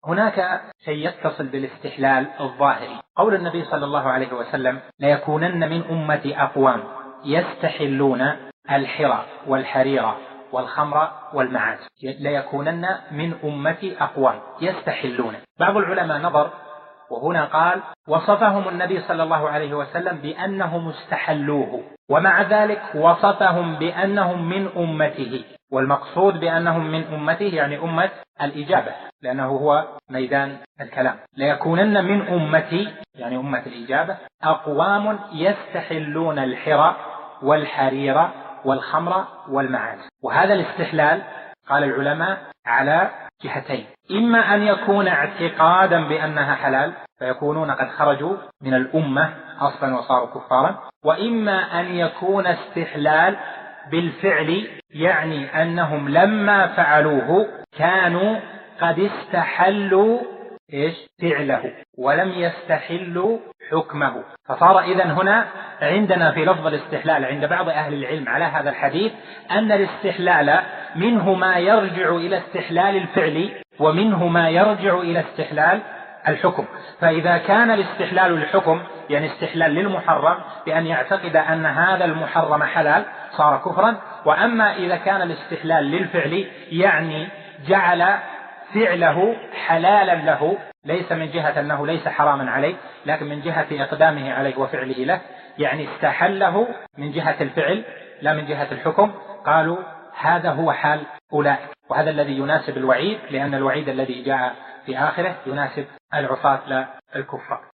هناك شيء يتصل بالاستحلال الظاهري. قول النبي صلى الله عليه وسلم: ليكونن من أمتي أقوام يستحلون الحرى والحرير والخمر والمعازف. ليكونن من أمتي أقوام يستحلون. بعض العلماء نظر وهنا قال: وصفهم النبي صلى الله عليه وسلم بأنهم استحلوه، ومع ذلك وصفهم بأنهم من أمته، والمقصود بأنهم من أمته يعني أمة الإجابة، لأنه هو ميدان الكلام. ليكونن من أمتي يعني أمة الإجابة أقوام يستحلون الحرى والحرير والخمر والمعازف. وهذا الاستحلال قال العلماء على جهتين: إما أن يكون اعتقادا بأنها حلال فيكونون قد خرجوا من الأمة أصلا وصاروا كفارا، وإما أن يكون استحلال بالفعل، يعني أنهم لما فعلوه كانوا قد استحلوا فعله ولم يستحلوا حكمه. فصار إذن هنا عندنا في لفظ الاستحلال عند بعض أهل العلم على هذا الحديث أن الاستحلال منه ما يرجع إلى استحلال الفعل ومنه ما يرجع إلى استحلال الحكم. فإذا كان الاستحلال للحكم يعني استحلال للمحرم بأن يعتقد أن هذا المحرم حلال صار كفرا، وأما إذا كان الاستحلال للفعل يعني جعل فعله حلالا له، ليس من جهة أنه ليس حراما عليه لكن من جهة إقدامه عليه وفعله له، يعني استحله من جهة الفعل لا من جهة الحكم، قالوا هذا هو حال أولئك. وهذا الذي يناسب الوعيد، لأن الوعيد الذي جاء في آخره يناسب العصاة لا الكفار.